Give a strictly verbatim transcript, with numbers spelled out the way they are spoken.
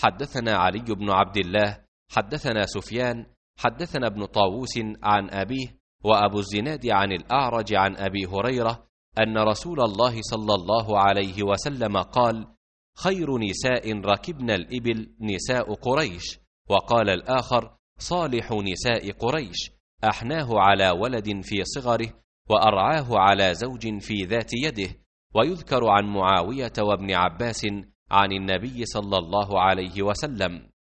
حدثنا علي بن عبد الله حدثنا سفيان حدثنا ابن طاووس عن أبيه وأبو الزناد عن الأعرج عن أبي هريرة أن رسول الله صلى الله عليه وسلم قال: خير نساء ركبن الإبل نساء قريش. وقال الآخر: صالح نساء قريش، أحناه على ولد في صغره وأرعاه على زوج في ذات يده. ويذكر عن معاوية وابن عباس عن النبي صلى الله عليه وسلم